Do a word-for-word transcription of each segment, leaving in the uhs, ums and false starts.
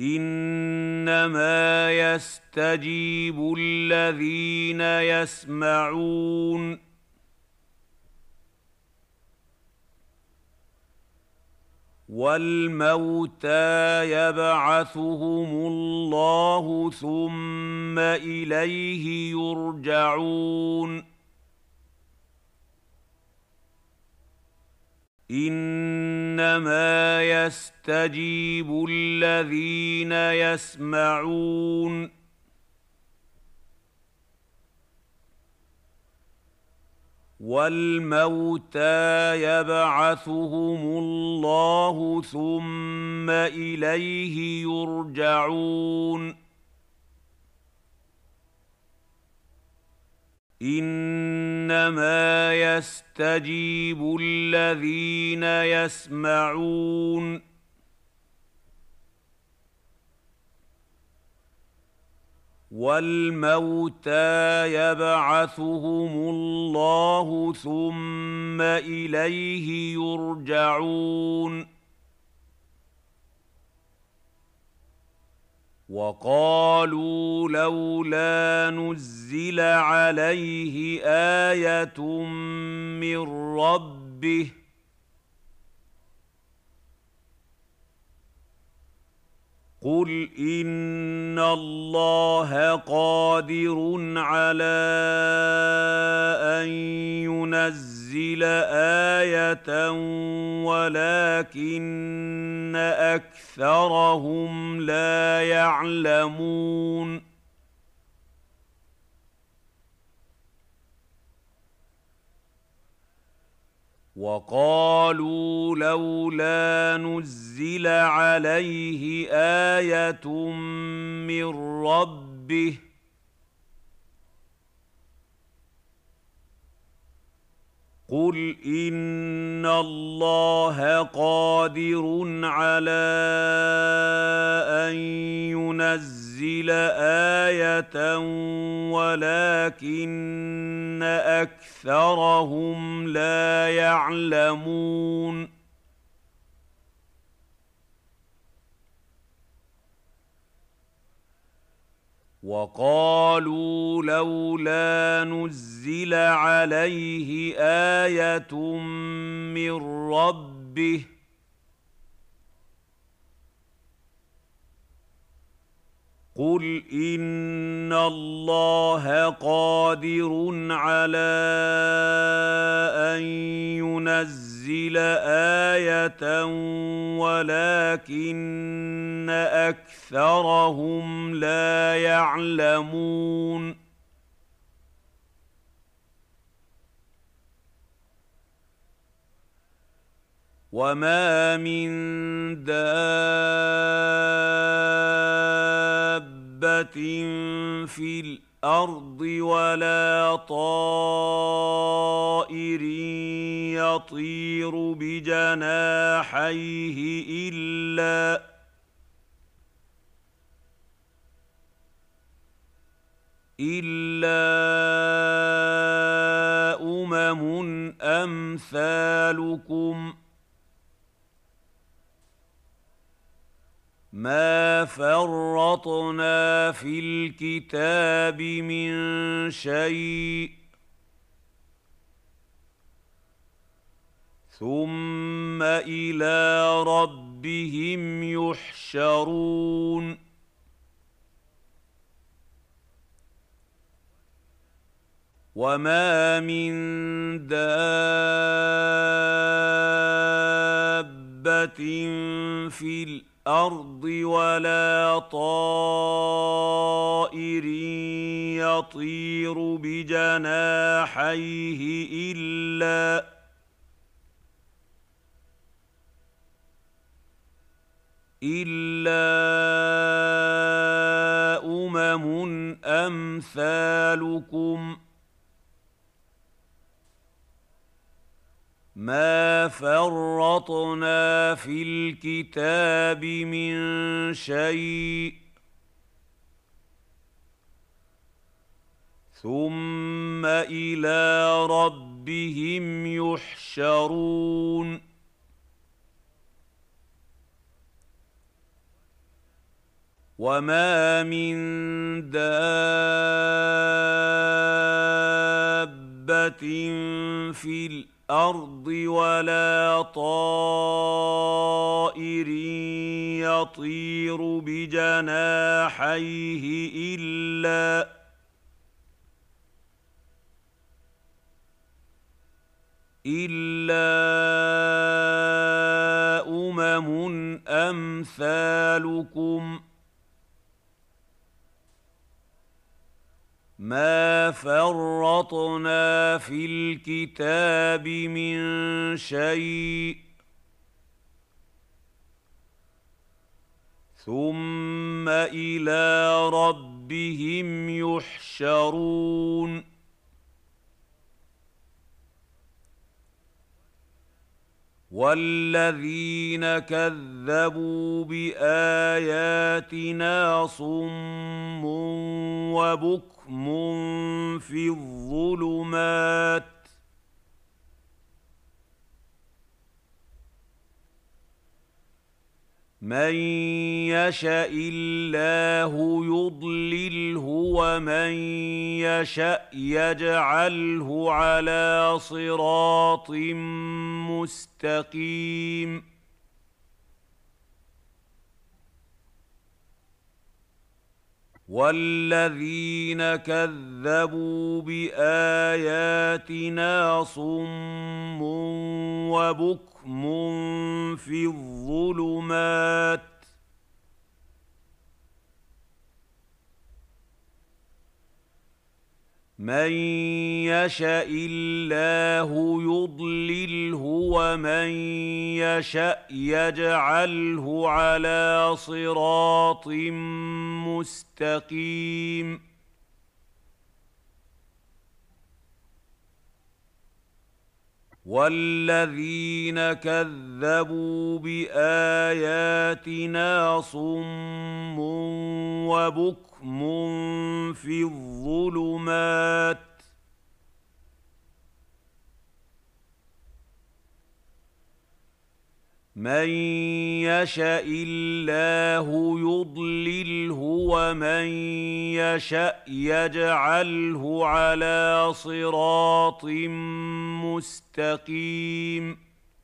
إنما يستجيب الذين يسمعون والموتى يبعثهم الله ثم إليه يرجعون إنما يستجيب الذين يسمعون والموتى يبعثهم الله ثم إليه يرجعون إنما يستجيب الذين يسمعون والموتى يبعثهم الله ثم إليه يرجعون وقالوا لولا نزل عليه آية من ربه قل إن الله قادر على أن ينزل آية ولكن أكثرهم لا يعلمون وقالوا لولا نزل عليه آية من ربه قل إن الله قادر على أن ينزل آية ولكن أكثرهم لا يعلمون وقالوا لولا نزل عليه آية من ربه قل إن الله قادر على أن ينزل آية ولكن أكثرهم لا يعلمون وما من دابة في الأرض ولا طائر يطير بجناحيه إلا إلا أمم أمثالكم ما فرطنا في الكتاب من شيء ثم إلى ربهم يحشرون وما من دابة في الأرض الأرض ولا طائر يطير بجناحيه إلا إلا أمم أمثالكم ما فرطنا في الكتاب من شيء ثم إلى ربهم يحشرون وما من دابة في الأرض ولا طائر يطير بجناحيه إلا إلا أمم أمثالكم ما فرطنا في الكتاب من شيء ثم إلى ربهم يحشرون والذين كذبوا بآياتنا صم وبكم في الظلمات من يشاء الله يضلله ومن يشاء يجعله على صراط مستقيم والذين كذبوا بآياتنا صم وبكم في الظلمات من يشاء الله يضلله ومن يشاء يجعله على صراط مستقيم والذين كذبوا بآياتنا صم وبكم في الظلمات من يشاء الله يضلله ومن يشاء يجعله على صراط مستقيم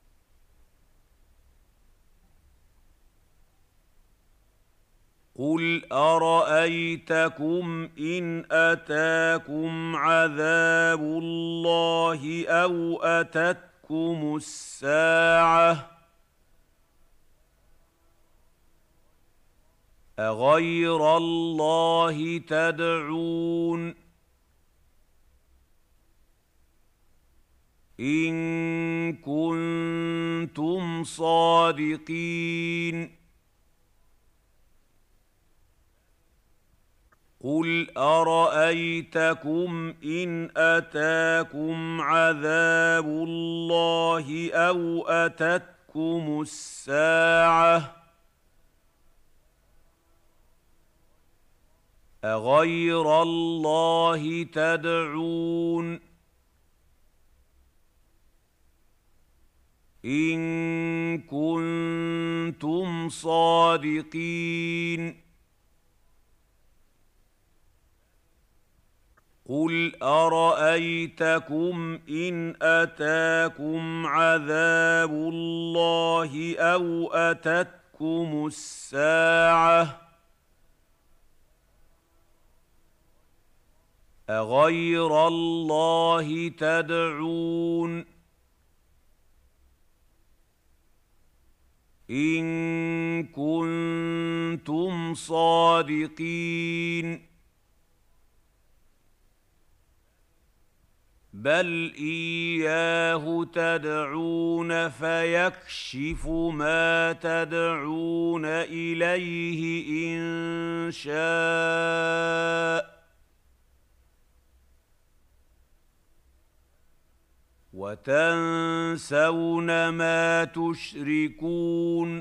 قل أرأيتكم إن أتاكم عذاب الله أو أتتكم الساعة أغير الله تدعون إن كنتم صادقين قل أرأيتكم إن أتاكم عذاب الله أو أتتكم الساعة أغير الله تدعون إن كنتم صادقين قل أرأيتكم إن أتاكم عذاب الله أو أتتكم الساعة أغير الله تدعون إن كنتم صادقين بل إياه تدعون فيكشف ما تدعون إليه إن شاء وتنسون ما تشركون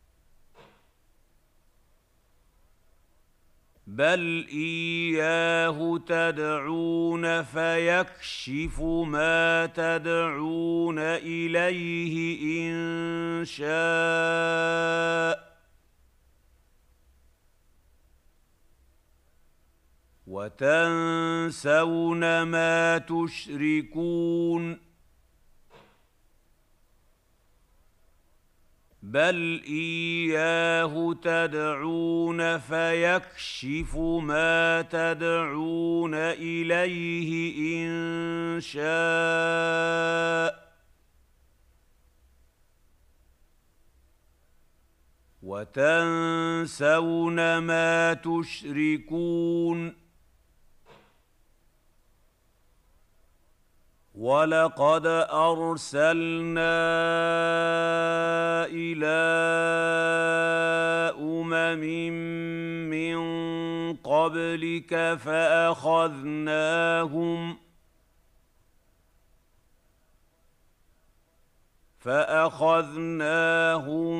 بل إياه تدعون فيكشف ما تدعون إليه إن شاء وتنسون ما تشركون بل إياه تدعون فيكشف ما تدعون إليه إن شاء وتنسون ما تشركون ولقد أرسلنا إلى أمم من قبلك فأخذناهم فأخذناهم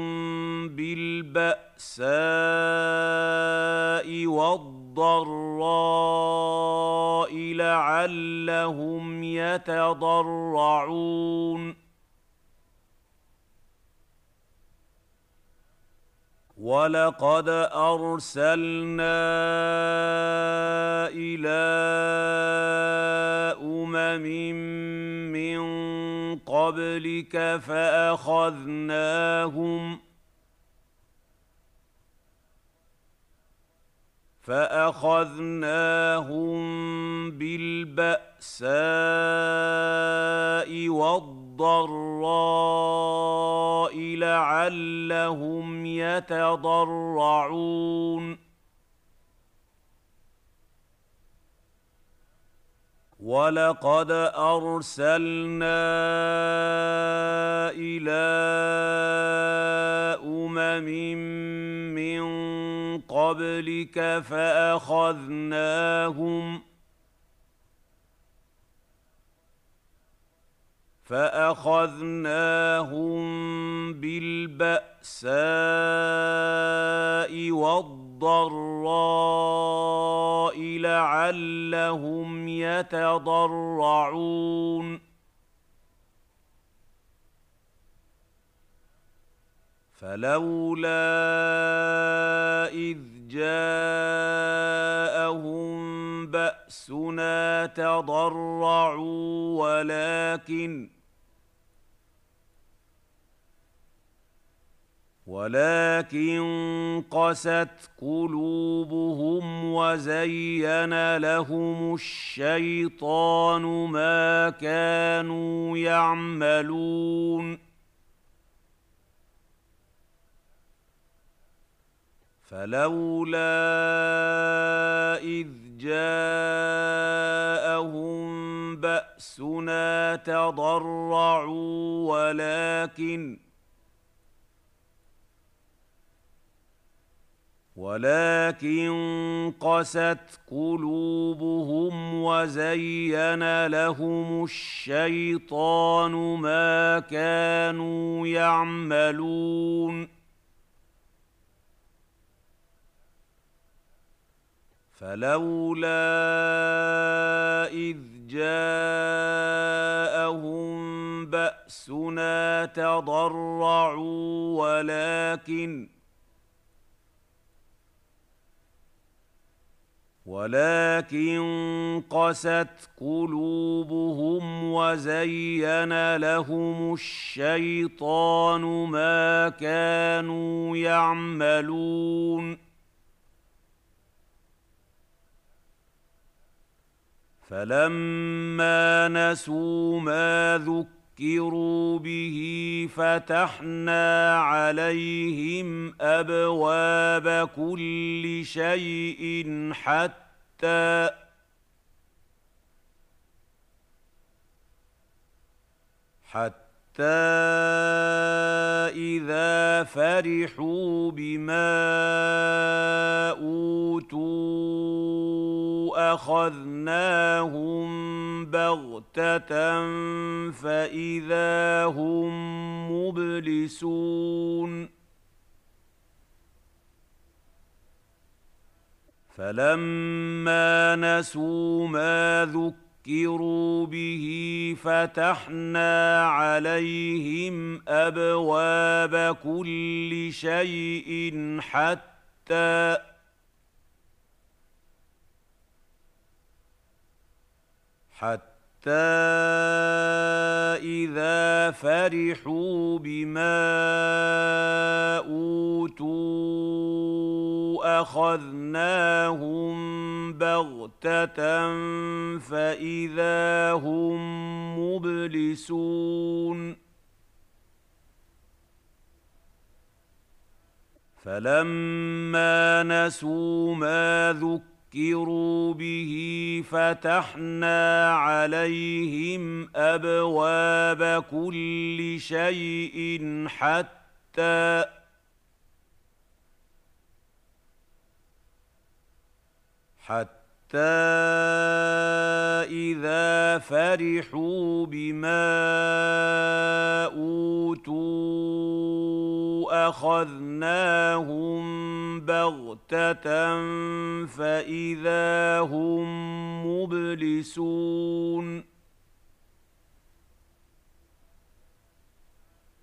بالبأساء والضراء لعلهم يتضرعون ولقد أرسلنا إلى أمم من قبلك فأخذناهم فأخذناهم بالبأساء والضراء لعلهم يتضرعون ولقد أرسلنا إلى أمم من قبلك فأخذناهم فأخذناهم بالبأساء والضراء لعلهم يتضرعون فلولا إذ جاءهم بأسنا تضرعوا ولكن ولكن قست قلوبهم وزين لهم الشيطان ما كانوا يعملون فلولا إذ جاءهم بأسنا تضرعوا ولكن ولكن قست قلوبهم وزين لهم الشيطان ما كانوا يعملون فلولا إذ جاءهم بأسنا تضرعوا ولكن ولكن قست قلوبهم وزين لهم الشيطان ما كانوا يعملون فلما نسوا ما ذكروا به فتحنا عليهم أبواب كل شيء حتى حتى إذا فرحوا بما أوتوا أخذناهم بغتة فإذا هم مبلسون فلما نسوا ما ذكروا به فتحنا عليهم أبواب كل شيء حتى حتى إذا فرحوا بما أوتوا أخذناهم بغتة فإذا هم مبلسون فلما نسوا ما ذكروا به فتحنا عليهم أبواب كل شيء حتى حتى إذا فرحوا بما أوتوا أخذناهم بغتة فإذا هم مبلسون